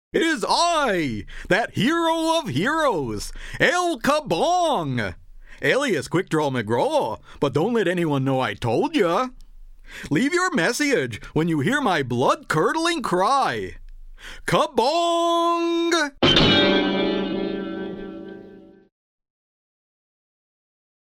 It is I, that hero of heroes, El Kabong, alias Quickdraw McGraw, but don't let anyone know I told ya. Leave your message when you hear my blood-curdling cry. Kabong!